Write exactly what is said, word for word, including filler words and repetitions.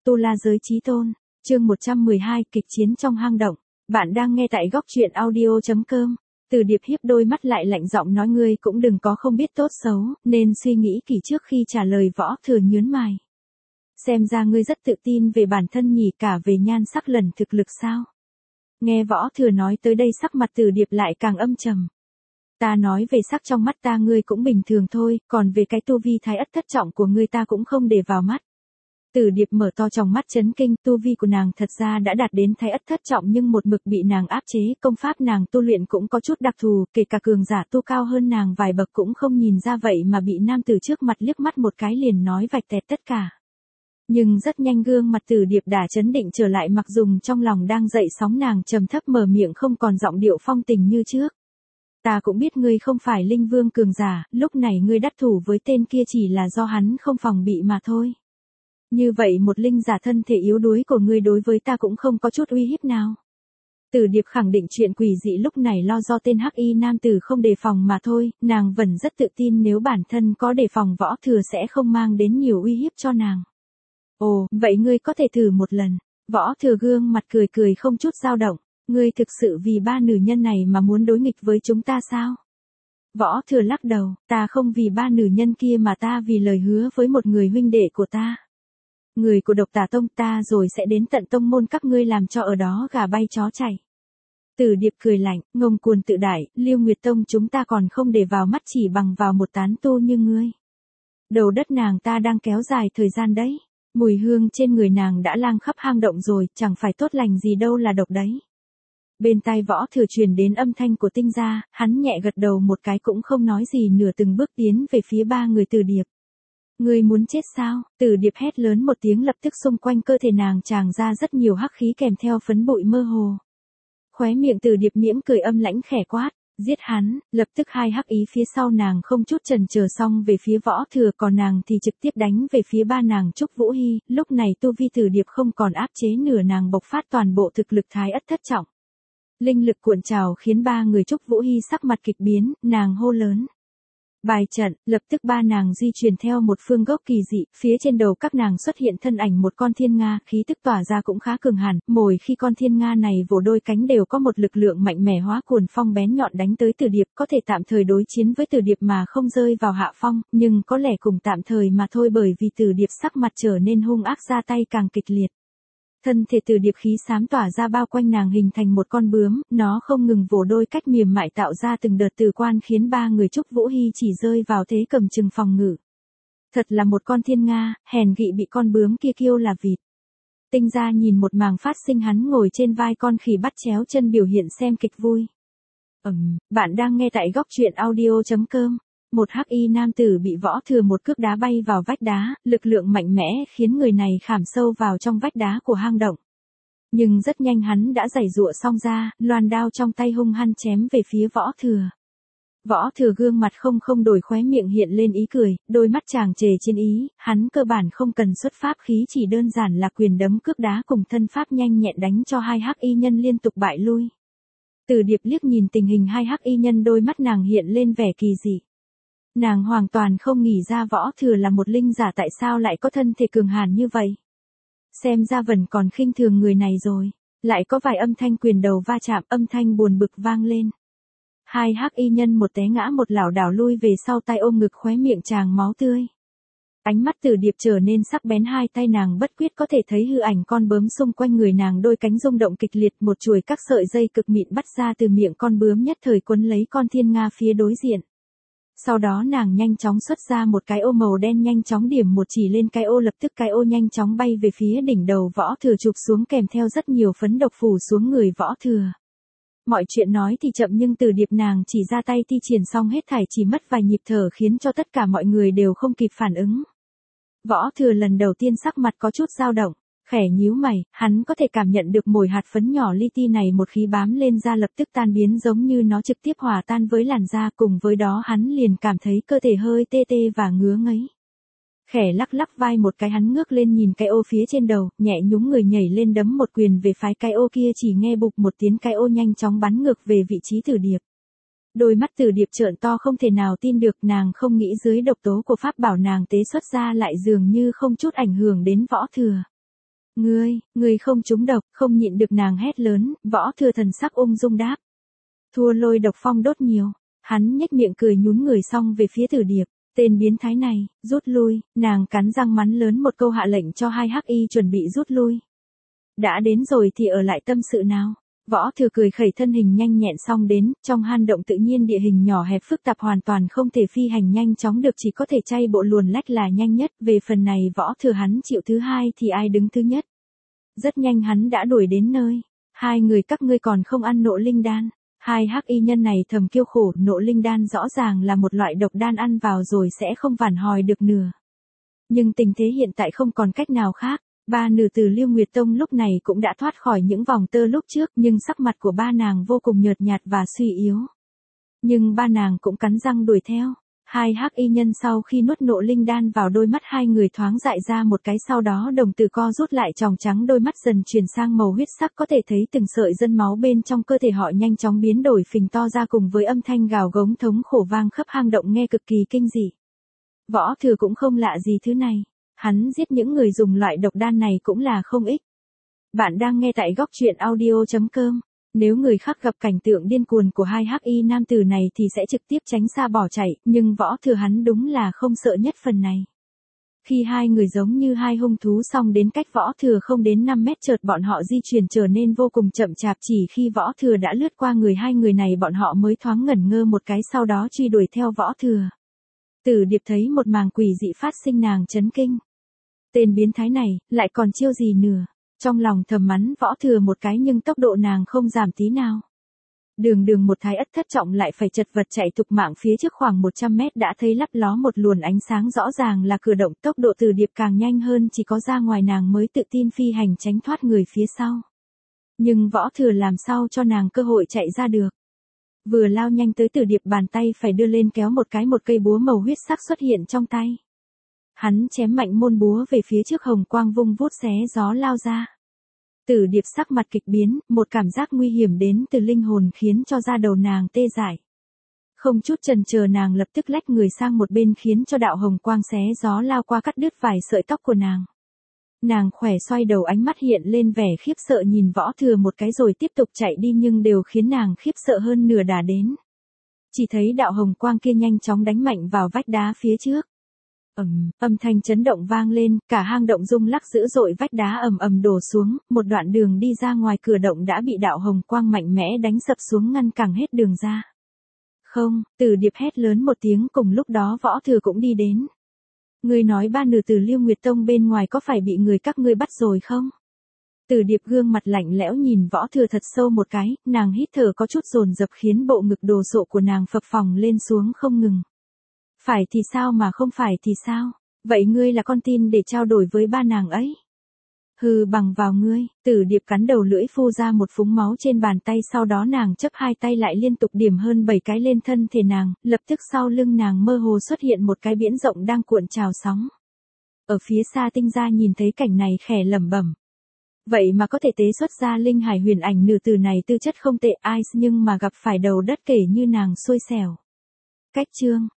Tu La Giới Chí Tôn, chương một trăm mười hai, kịch chiến trong hang động. Bạn đang nghe tại góc truyện audio chấm com. Từ Điệp hiếp đôi mắt lại lạnh giọng nói ngươi cũng đừng có không biết tốt xấu, nên suy nghĩ kỹ trước khi trả lời. Võ Thừa nhướng mày. Xem ra ngươi rất tự tin về bản thân nhỉ, cả về nhan sắc lần thực lực sao? Nghe Võ Thừa nói tới đây sắc mặt Từ Điệp lại càng âm trầm. Ta nói về sắc trong mắt ta ngươi cũng bình thường thôi, còn về cái tu vi thái ất thất trọng của ngươi ta cũng không để vào mắt. Từ Điệp mở to tròng mắt chấn kinh, tu vi của nàng thật ra đã đạt đến thái ất thất trọng nhưng một mực bị nàng áp chế, công pháp nàng tu luyện cũng có chút đặc thù, kể cả cường giả tu cao hơn nàng vài bậc cũng không nhìn ra vậy mà bị nam tử trước mặt liếc mắt một cái liền nói vạch tẹt tất cả. Nhưng rất nhanh gương mặt Từ Điệp đã chấn định trở lại, mặc dùng trong lòng đang dậy sóng nàng trầm thấp mở miệng không còn giọng điệu phong tình như trước. Ta cũng biết ngươi không phải linh vương cường giả, lúc này ngươi đắc thủ với tên kia chỉ là do hắn không phòng bị mà thôi. Như vậy một linh giả thân thể yếu đuối của ngươi đối với ta cũng không có chút uy hiếp nào. Từ Điệp khẳng định chuyện quỷ dị lúc này lo do tên hắc y nam tử không đề phòng mà thôi, nàng vẫn rất tự tin nếu bản thân có đề phòng Võ Thừa sẽ không mang đến nhiều uy hiếp cho nàng. Ồ, vậy ngươi có thể thử một lần. Võ Thừa gương mặt cười cười không chút dao động. Ngươi thực sự vì ba nữ nhân này mà muốn đối nghịch với chúng ta sao? Võ Thừa lắc đầu, ta không vì ba nữ nhân kia mà ta vì lời hứa với một người huynh đệ của ta. Người của Độc Tà Tông ta rồi sẽ đến tận tông môn các ngươi làm cho ở đó gà bay chó chạy. Từ Điệp cười lạnh, ngông cuồng tự đại, Liêu Nguyệt Tông chúng ta còn không để vào mắt chỉ bằng vào một tán tu như ngươi. Đầu đất nàng ta đang kéo dài thời gian đấy. Mùi hương trên người nàng đã lang khắp hang động rồi, chẳng phải tốt lành gì đâu là độc đấy. Bên tai Võ Thừa truyền đến âm thanh của Tinh Gia, hắn nhẹ gật đầu một cái cũng không nói gì nửa từng bước tiến về phía ba người Từ Điệp. Ngươi muốn chết sao? Từ Điệp hét lớn một tiếng, lập tức xung quanh cơ thể nàng tràn ra rất nhiều hắc khí kèm theo phấn bụi mơ hồ. Khóe miệng Từ Điệp mỉm cười âm lãnh khẽ quát, giết hắn. Lập tức hai hắc ý phía sau nàng không chút chần chờ xong về phía Võ Thừa, còn nàng thì trực tiếp đánh về phía ba nàng Trúc Vũ Hy. Lúc này tu vi Từ Điệp không còn áp chế nửa, nàng bộc phát toàn bộ thực lực thái ất thất trọng. Linh lực cuộn trào khiến ba người Trúc Vũ Hy sắc mặt kịch biến, nàng hô lớn. Bài trận, lập tức ba nàng di chuyển theo một phương gốc kỳ dị, phía trên đầu các nàng xuất hiện thân ảnh một con thiên nga, khí tức tỏa ra cũng khá cường hẳn, mỗi khi con thiên nga này vỗ đôi cánh đều có một lực lượng mạnh mẽ hóa cuồn phong bén nhọn đánh tới Từ Điệp, có thể tạm thời đối chiến với Từ Điệp mà không rơi vào hạ phong, nhưng có lẽ cùng tạm thời mà thôi, bởi vì Từ Điệp sắc mặt trở nên hung ác, ra tay càng kịch liệt. Thân thể Từ Điệp khí xám tỏa ra bao quanh nàng hình thành một con bướm, nó không ngừng vỗ đôi cách mềm mại tạo ra từng đợt từ quan khiến ba người Trúc Vũ Hy chỉ rơi vào thế cầm chừng phòng ngự. Thật là một con thiên nga, hèn gị bị con bướm kia kêu là vịt. Tinh Gia nhìn một màn phát sinh, hắn ngồi trên vai con khỉ bắt chéo chân biểu hiện xem kịch vui. Ừm, bạn đang nghe tại góc truyện audio chấm com. Một hắc y nam tử bị Võ Thừa một cước đá bay vào vách đá, lực lượng mạnh mẽ khiến người này khảm sâu vào trong vách đá của hang động. Nhưng rất nhanh hắn đã giãy giụa xong ra, loan đao trong tay hung hăng chém về phía Võ Thừa. Võ Thừa gương mặt không không đổi, khóe miệng hiện lên ý cười, đôi mắt tràn trề chiến ý, hắn cơ bản không cần xuất pháp khí, chỉ đơn giản là quyền đấm cước đá cùng thân pháp nhanh nhẹn đánh cho hai hắc y nhân liên tục bại lui. Từ Điệp liếc nhìn tình hình hai hắc y nhân, đôi mắt nàng hiện lên vẻ kỳ dị. Nàng hoàn toàn không nghĩ ra Võ Thừa là một linh giả tại sao lại có thân thể cường hãn như vậy. Xem ra vẫn còn khinh thường người này rồi. Lại có vài âm thanh quyền đầu va chạm, âm thanh buồn bực vang lên. Hai hắc y nhân một té ngã một lảo đảo lui về sau, tay ôm ngực, khóe miệng tràn máu tươi. Ánh mắt Từ Điệp trở nên sắc bén, hai tay nàng bất quyết có thể thấy hư ảnh con bướm xung quanh người nàng, đôi cánh rung động kịch liệt, một chuỗi các sợi dây cực mịn bắt ra từ miệng con bướm, nhất thời quấn lấy con thiên nga phía đối diện. Sau đó nàng nhanh chóng xuất ra một cái ô màu đen, nhanh chóng điểm một chỉ lên cái ô, lập tức cái ô nhanh chóng bay về phía đỉnh đầu Võ Thừa chụp xuống, kèm theo rất nhiều phấn độc phủ xuống người Võ Thừa. Mọi chuyện nói thì chậm nhưng Từ Điệp nàng chỉ ra tay thi triển xong hết thảy chỉ mất vài nhịp thở khiến cho tất cả mọi người đều không kịp phản ứng. Võ Thừa lần đầu tiên sắc mặt có chút dao động. Khẽ nhíu mày, hắn có thể cảm nhận được mồi hạt phấn nhỏ li ti này một khi bám lên da lập tức tan biến, giống như nó trực tiếp hòa tan với làn da, cùng với đó hắn liền cảm thấy cơ thể hơi tê tê và ngứa ngấy. Khẽ lắc lắc vai một cái, hắn ngước lên nhìn cái ô phía trên đầu, nhẹ nhúng người nhảy lên đấm một quyền về phái cái ô kia, chỉ nghe bụp một tiếng, cái ô nhanh chóng bắn ngược về vị trí Từ Điệp. Đôi mắt Từ Điệp trợn to không thể nào tin được, nàng không nghĩ dưới độc tố của pháp bảo nàng tế xuất ra lại dường như không chút ảnh hưởng đến Võ Thừa. Ngươi, ngươi không trúng độc, không nhịn được nàng hét lớn, Võ Thừa thần sắc ung dung đáp. Thua Lôi Độc Phong đốt nhiều, hắn nhếch miệng cười nhún người xong về phía Tử Điệp, tên biến thái này, rút lui, nàng cắn răng mắng lớn một câu hạ lệnh cho hai hắc y chuẩn bị rút lui. Đã đến rồi thì ở lại tâm sự nào. Võ Thừa cười khẩy thân hình nhanh nhẹn xong đến, trong hang động tự nhiên địa hình nhỏ hẹp phức tạp hoàn toàn không thể phi hành nhanh chóng được, chỉ có thể chay bộ luồn lách là nhanh nhất, về phần này Võ Thừa hắn chịu thứ hai thì ai đứng thứ nhất. Rất nhanh hắn đã đuổi đến nơi, hai người các ngươi còn không ăn nộ linh đan. Hai hắc y nhân này thầm kêu khổ, nộ linh đan rõ ràng là một loại độc đan ăn vào rồi sẽ không phản hồi được nửa. Nhưng tình thế hiện tại không còn cách nào khác. Ba nữ từ Liêu Nguyệt Tông lúc này cũng đã thoát khỏi những vòng tơ lúc trước, nhưng sắc mặt của ba nàng vô cùng nhợt nhạt và suy yếu. Nhưng ba nàng cũng cắn răng đuổi theo. Hai hắc y nhân sau khi nuốt nộ linh đan vào đôi mắt hai người thoáng dại ra một cái, sau đó đồng tử co rút lại, tròng trắng đôi mắt dần chuyển sang màu huyết sắc, có thể thấy từng sợi dân máu bên trong cơ thể họ nhanh chóng biến đổi phình to ra, cùng với âm thanh gào gống thống khổ vang khắp hang động nghe cực kỳ kinh dị. Võ Thừa cũng không lạ gì thứ này. Hắn giết những người dùng loại độc đan này cũng là không ít. Bạn đang nghe tại góc truyện audio chấm com. Nếu người khác gặp cảnh tượng điên cuồng của hai hắc y nam tử này thì sẽ trực tiếp tránh xa bỏ chạy, nhưng Võ Thừa hắn đúng là không sợ nhất phần này. Khi hai người giống như hai hung thú xong đến cách Võ Thừa không đến năm mét, chợt bọn họ di chuyển trở nên vô cùng chậm chạp, chỉ khi Võ Thừa đã lướt qua người hai người này bọn họ mới thoáng ngẩn ngơ một cái, sau đó truy đuổi theo Võ Thừa. Tử Điệp thấy một màn quỷ dị phát sinh, nàng chấn kinh. Tên biến thái này, lại còn chiêu gì nữa. Trong lòng thầm mắng Võ Thừa một cái, nhưng tốc độ nàng không giảm tí nào. Đường đường một thái ất thất trọng lại phải chật vật chạy thục mạng, phía trước khoảng một trăm mét đã thấy lấp ló một luồn ánh sáng, rõ ràng là cửa động. Tốc độ Tử Điệp càng nhanh hơn, chỉ có ra ngoài nàng mới tự tin phi hành tránh thoát người phía sau. Nhưng Võ Thừa làm sao cho nàng cơ hội chạy ra được. Vừa lao nhanh tới Tử Điệp, bàn tay phải đưa lên kéo một cái, một cây búa màu huyết sắc xuất hiện trong tay. Hắn chém mạnh môn búa về phía trước, hồng quang vung vút xé gió lao ra. Tử Điệp sắc mặt kịch biến, một cảm giác nguy hiểm đến từ linh hồn khiến cho da đầu nàng tê dại. Không chút chần chờ nàng lập tức lách người sang một bên, khiến cho đạo hồng quang xé gió lao qua cắt đứt vài sợi tóc của nàng. Nàng khỏe xoay đầu, ánh mắt hiện lên vẻ khiếp sợ nhìn Võ Thừa một cái rồi tiếp tục chạy đi, nhưng đều khiến nàng khiếp sợ hơn nửa đã đến. Chỉ thấy đạo hồng quang kia nhanh chóng đánh mạnh vào vách đá phía trước. Ầm, âm thanh chấn động vang lên, cả hang động rung lắc dữ dội, vách đá ầm ầm đổ xuống, một đoạn đường đi ra ngoài cửa động đã bị đạo hồng quang mạnh mẽ đánh sập xuống, ngăn cản hết đường ra. Không, Tử Điệp hét lớn một tiếng, cùng lúc đó Võ Thừa cũng đi đến. Ngươi nói ba nữ từ Liêu Nguyệt Tông bên ngoài có phải bị người các ngươi bắt rồi không? Tử Điệp gương mặt lạnh lẽo nhìn Võ Thừa thật sâu một cái, nàng hít thở có chút dồn dập khiến bộ ngực đồ sộ của nàng phập phồng lên xuống không ngừng. Phải thì sao mà không phải thì sao? Vậy ngươi là con tin để trao đổi với ba nàng ấy? Hừ, bằng vào ngươi. Tử Điệp cắn đầu lưỡi phun ra một phúng máu trên bàn tay, sau đó nàng chấp hai tay lại liên tục điểm hơn bảy cái lên thân thể nàng, lập tức sau lưng nàng mơ hồ xuất hiện một cái biển rộng đang cuộn trào sóng. Ở phía xa Tinh Gia nhìn thấy cảnh này khẽ lẩm bẩm. Vậy mà có thể tế xuất ra linh hải huyền ảnh nữ tử này, tư chất không tệ ai, nhưng mà gặp phải đầu đất kể như nàng xui xẻo. Cách chương